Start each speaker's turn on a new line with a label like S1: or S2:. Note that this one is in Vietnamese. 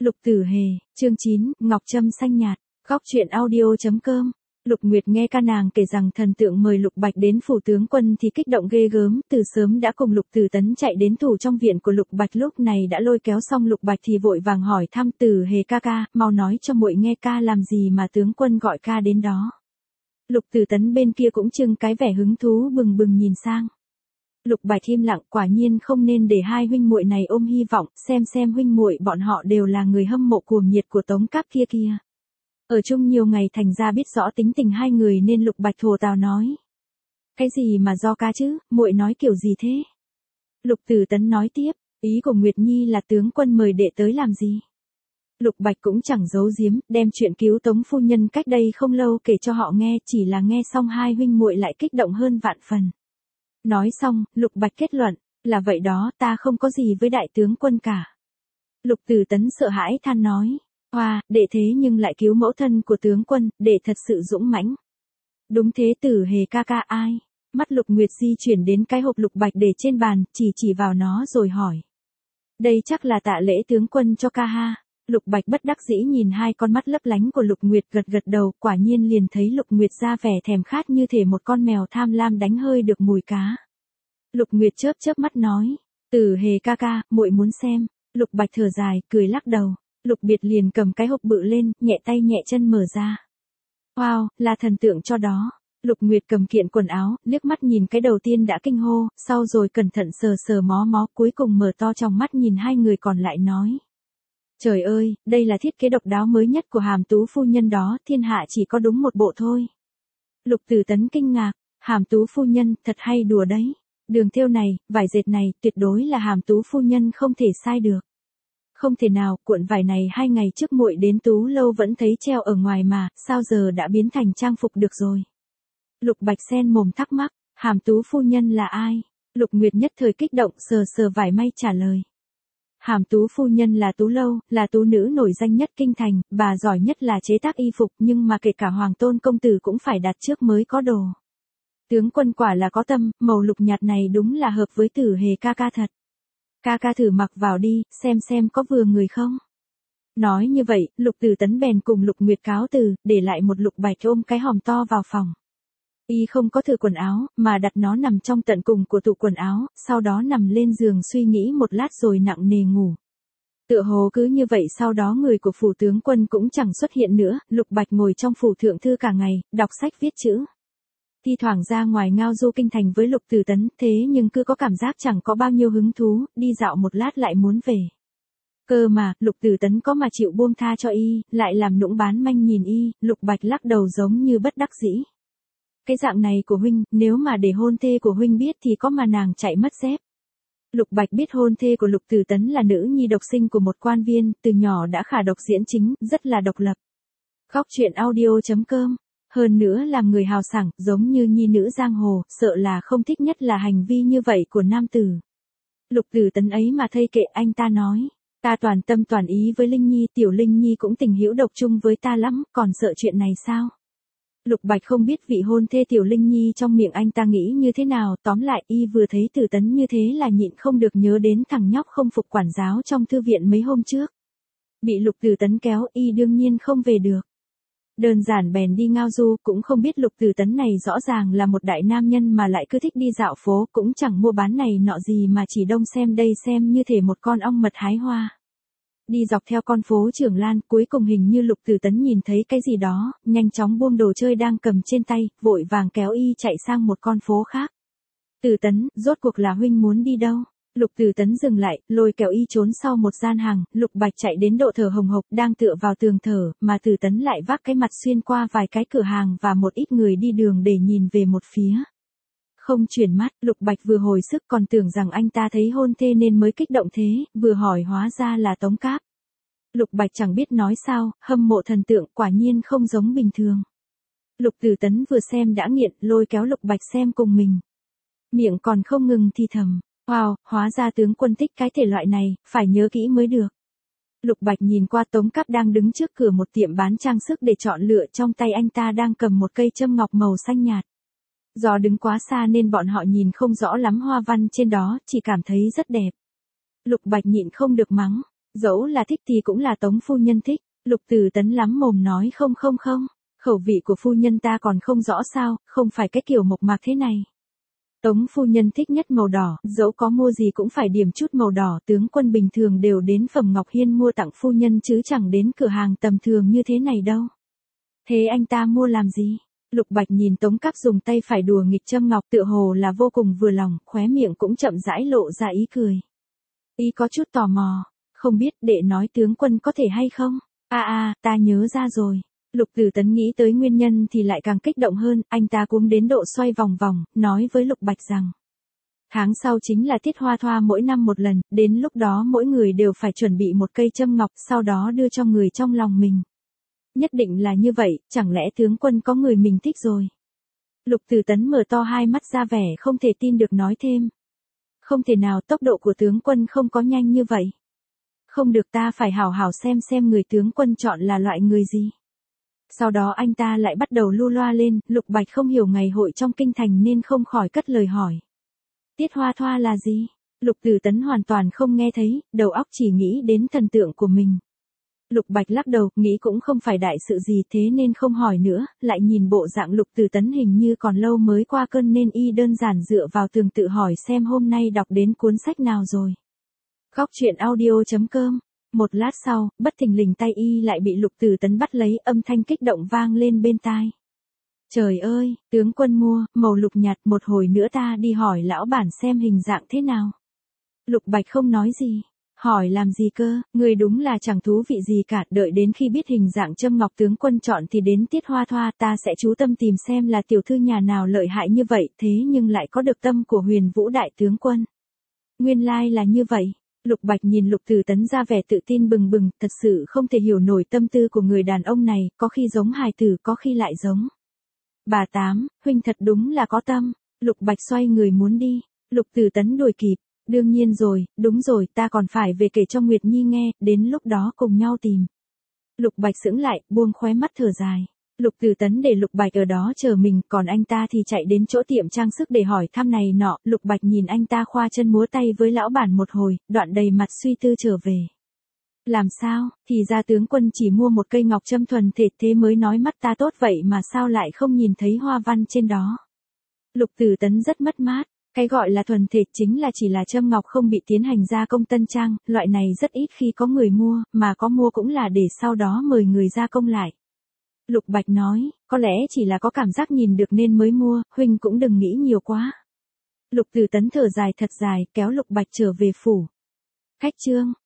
S1: Lục Tử Hề, chương 9, Ngọc Trâm xanh nhạt, góc truyện audio.com. Lục Nguyệt nghe ca nàng kể rằng thần tượng mời Lục Bạch đến phủ tướng quân thì kích động ghê gớm, từ sớm đã cùng Lục Tử Tấn chạy đến thủ trong viện của Lục Bạch, lúc này đã lôi kéo xong Lục Bạch thì vội vàng hỏi thăm Tử Hề ca ca, mau nói cho muội nghe ca làm gì mà tướng quân gọi ca đến đó. Lục Tử Tấn bên kia cũng trưng cái vẻ hứng thú bừng bừng nhìn sang. Lục Bạch im lặng, quả nhiên không nên để hai huynh muội này ôm hy vọng, xem huynh muội bọn họ đều là người hâm mộ cuồng nhiệt của Tống Cáp kia. Ở chung nhiều ngày thành ra biết rõ tính tình hai người nên Lục Bạch thổ tào nói. Cái gì mà do ca chứ, muội nói kiểu gì thế? Lục Tử Tấn nói tiếp, ý của Nguyệt Nhi là tướng quân mời đệ tới làm gì? Lục Bạch cũng chẳng giấu giếm, đem chuyện cứu Tống phu nhân cách đây không lâu kể cho họ nghe, chỉ là nghe xong hai huynh muội lại kích động hơn vạn phần. Nói xong, Lục Bạch kết luận, là vậy đó, ta không có gì với đại tướng quân cả. Lục Tử Tấn sợ hãi than nói, hoa, đệ thế nhưng lại cứu mẫu thân của tướng quân, đệ thật sự dũng mãnh. Đúng thế Tử Hề ca ca ai? Mắt Lục Nguyệt di chuyển đến cái hộp Lục Bạch để trên bàn, chỉ vào nó rồi hỏi. Đây chắc là tạ lễ tướng quân cho ca ha. Lục Bạch bất đắc dĩ nhìn hai con mắt lấp lánh của Lục Nguyệt, gật đầu, quả nhiên liền thấy Lục Nguyệt ra vẻ thèm khát như thể một con mèo tham lam đánh hơi được mùi cá. Lục Nguyệt chớp mắt nói, Tử Hề ca ca, muội muốn xem. Lục Bạch thở dài, cười lắc đầu. Lục Biệt liền cầm cái hộp bự lên, nhẹ tay nhẹ chân mở ra. Wow, là thần tượng cho đó. Lục Nguyệt cầm kiện quần áo, liếc mắt nhìn cái đầu tiên đã kinh hô, sau rồi cẩn thận sờ mó, cuối cùng mở to trong mắt nhìn hai người còn lại nói. Trời ơi, đây là thiết kế độc đáo mới nhất của Hàm Tú phu nhân đó, thiên hạ chỉ có đúng một bộ thôi. Lục Tử Tấn kinh ngạc, Hàm Tú phu nhân, thật hay đùa đấy. Đường thêu này, vải dệt này, tuyệt đối là Hàm Tú phu nhân không thể sai được. Không thể nào, cuộn vải này 2 ngày trước muội đến Tú lâu vẫn thấy treo ở ngoài mà, sao giờ đã biến thành trang phục được rồi. Lục Bạch sen mồm thắc mắc, Hàm Tú phu nhân là ai? Lục Nguyệt nhất thời kích động, sờ vải may trả lời. Hàm Tú phu nhân là Tú lâu, là tú nữ nổi danh nhất kinh thành, bà giỏi nhất là chế tác y phục, nhưng mà kể cả Hoàng tôn công tử cũng phải đặt trước mới có đồ. Tướng quân quả là có tâm, màu lục nhạt này đúng là hợp với Tử Hề ca ca thật. Ca ca thử mặc vào đi, xem có vừa người không. Nói như vậy, Lục Tử Tấn bèn cùng Lục Nguyệt cáo từ, để lại một Lục Bạch ôm cái hòm to vào phòng. Y không có thử quần áo, mà đặt nó nằm trong tận cùng của tủ quần áo, sau đó nằm lên giường suy nghĩ một lát rồi nặng nề ngủ. Tựa hồ cứ như vậy sau đó người của phủ tướng quân cũng chẳng xuất hiện nữa, Lục Bạch ngồi trong phủ thượng thư cả ngày, đọc sách viết chữ. Thi thoảng ra ngoài ngao du kinh thành với Lục Tử Tấn, thế nhưng cứ có cảm giác chẳng có bao nhiêu hứng thú, đi dạo một lát lại muốn về. Cơ mà, Lục Tử Tấn có mà chịu buông tha cho y, lại làm nũng bán manh nhìn y, Lục Bạch lắc đầu giống như bất đắc dĩ. Cái dạng này của huynh, nếu mà để hôn thê của huynh biết thì có mà nàng chạy mất dép. Lục Bạch biết hôn thê của Lục Tử Tấn là nữ nhi độc sinh của một quan viên, từ nhỏ đã khả độc diễn chính, rất là độc lập. Góc truyện audio.com. Hơn nữa làm người hào sảng, giống như nhi nữ giang hồ, sợ là không thích nhất là hành vi như vậy của nam tử. Lục Tử Tấn ấy mà thây kệ, anh ta nói, ta toàn tâm toàn ý với Linh Nhi, tiểu Linh Nhi cũng tình hữu độc chung với ta lắm, còn sợ chuyện này sao? Lục Bạch không biết vị hôn thê tiểu Linh Nhi trong miệng anh ta nghĩ như thế nào, tóm lại y vừa thấy Tử Tấn như thế là nhịn không được nhớ đến thằng nhóc không phục quản giáo trong thư viện mấy hôm trước. Bị Lục Tử Tấn kéo, y đương nhiên không về được. Đơn giản bèn đi ngao du, cũng không biết Lục Tử Tấn này rõ ràng là một đại nam nhân mà lại cứ thích đi dạo phố, cũng chẳng mua bán này nọ gì mà chỉ đông xem đây xem như thể một con ong mật hái hoa. Đi dọc theo con phố Trường Lan, cuối cùng hình như Lục Tử Tấn nhìn thấy cái gì đó, nhanh chóng buông đồ chơi đang cầm trên tay, vội vàng kéo y chạy sang một con phố khác. Tử Tấn, rốt cuộc là huynh muốn đi đâu? Lục Tử Tấn dừng lại, lôi kéo y trốn sau một gian hàng, Lục Bạch chạy đến độ thở hồng hộc, đang tựa vào tường thở, mà Tử Tấn lại vác cái mặt xuyên qua vài cái cửa hàng và một ít người đi đường để nhìn về một phía. Không chuyển mắt, Lục Bạch vừa hồi sức còn tưởng rằng anh ta thấy hôn thê nên mới kích động thế, vừa hỏi hóa ra là Tống Cáp. Lục Bạch chẳng biết nói sao, hâm mộ thần tượng quả nhiên không giống bình thường. Lục Tử Tấn vừa xem đã nghiện, lôi kéo Lục Bạch xem cùng mình. Miệng còn không ngừng thì thầm. Wow, hóa ra tướng quân thích cái thể loại này, phải nhớ kỹ mới được. Lục Bạch nhìn qua Tống Cáp đang đứng trước cửa một tiệm bán trang sức để chọn lựa, trong tay anh ta đang cầm một cây châm ngọc màu xanh nhạt. Do đứng quá xa nên bọn họ nhìn không rõ lắm hoa văn trên đó, chỉ cảm thấy rất đẹp. Lục Bạch nhịn không được mắng, Dẫu là thích thì cũng là Tống phu nhân thích. Lục Từ Tấn lắm mồm nói không không không. Khẩu vị của phu nhân ta còn không rõ sao, không phải cái kiểu mộc mạc thế này. Tống phu nhân thích nhất màu đỏ, dẫu có mua gì cũng phải điểm chút màu đỏ, tướng quân bình thường đều đến Phẩm Ngọc Hiên mua tặng phu nhân chứ chẳng đến cửa hàng tầm thường như thế này đâu. Thế anh ta mua làm gì? Lục Bạch nhìn Tống Cáp dùng tay phải đùa nghịch châm ngọc tựa hồ là vô cùng vừa lòng, khóe miệng cũng chậm rãi lộ ra ý cười. Ý có chút tò mò, không biết đệ nói tướng quân có thể hay không? Ta nhớ ra rồi. Lục Từ Tấn nghĩ tới nguyên nhân thì lại càng kích động hơn, anh ta cuống đến độ xoay vòng vòng, nói với Lục Bạch rằng. Tháng sau chính là tiết hoa thoa mỗi năm một lần, đến lúc đó mỗi người đều phải chuẩn bị một cây châm ngọc, sau đó đưa cho người trong lòng mình. Nhất định là như vậy, chẳng lẽ tướng quân có người mình thích rồi? Lục Từ Tấn mở to hai mắt ra vẻ không thể tin được nói thêm. Không thể nào, tốc độ của tướng quân không có nhanh như vậy. Không được, ta phải hảo hảo xem người tướng quân chọn là loại người gì. Sau đó anh ta lại bắt đầu lu loa lên, Lục Bạch không hiểu ngày hội trong kinh thành nên không khỏi cất lời hỏi. Tiết hoa thoa là gì? Lục Từ Tấn hoàn toàn không nghe thấy, đầu óc chỉ nghĩ đến thần tượng của mình. Lục Bạch lắc đầu, nghĩ cũng không phải đại sự gì thế nên không hỏi nữa, lại nhìn bộ dạng Lục Từ Tấn hình như còn lâu mới qua cơn nên y đơn giản dựa vào tường tự hỏi xem hôm nay đọc đến cuốn sách nào rồi. Góc truyện audio.com. Một lát sau, bất thình lình tay y lại bị Lục Từ Tấn bắt lấy, âm thanh kích động vang lên bên tai. Trời ơi, tướng quân mua, màu lục nhạt, một hồi nữa ta đi hỏi lão bản xem hình dạng thế nào. Lục Bạch không nói gì. Hỏi làm gì cơ, người đúng là chẳng thú vị gì cả, đợi đến khi biết hình dạng châm ngọc tướng quân chọn thì đến tiết hoa thoa ta sẽ chú tâm tìm xem là tiểu thư nhà nào lợi hại như vậy, thế nhưng lại có được tâm của Huyền Vũ đại tướng quân. Nguyên lai là như vậy. Lục Bạch nhìn Lục Từ Tấn ra vẻ tự tin bừng bừng, thật sự không thể hiểu nổi tâm tư của người đàn ông này, có khi giống hài tử, có khi lại giống. Bà Tám, huynh thật đúng là có tâm. Lục Bạch xoay người muốn đi, Lục Từ Tấn đuổi kịp. Đương nhiên rồi, đúng rồi, ta còn phải về kể cho Nguyệt Nhi nghe, đến lúc đó cùng nhau tìm. Lục Bạch sững lại, buông khóe mắt thở dài. Lục Từ Tấn để Lục Bạch ở đó chờ mình, còn anh ta thì chạy đến chỗ tiệm trang sức để hỏi thăm này nọ. Lục Bạch nhìn anh ta khoa chân múa tay với lão bản một hồi, đoạn đầy mặt suy tư trở về. Làm sao, thì ra tướng quân chỉ mua một cây ngọc châm thuần thệt thế mới nói mắt ta tốt vậy mà sao lại không nhìn thấy hoa văn trên đó. Lục Từ Tấn rất mất mát. Cái gọi là thuần thệt chính là chỉ là châm ngọc không bị tiến hành gia công tân trang, loại này rất ít khi có người mua, mà có mua cũng là để sau đó mời người gia công lại. Lục Bạch nói, có lẽ chỉ là có cảm giác nhìn được nên mới mua, huynh cũng đừng nghĩ nhiều quá. Lục Từ Tấn thở dài thật dài, kéo Lục Bạch trở về phủ. Khách trương.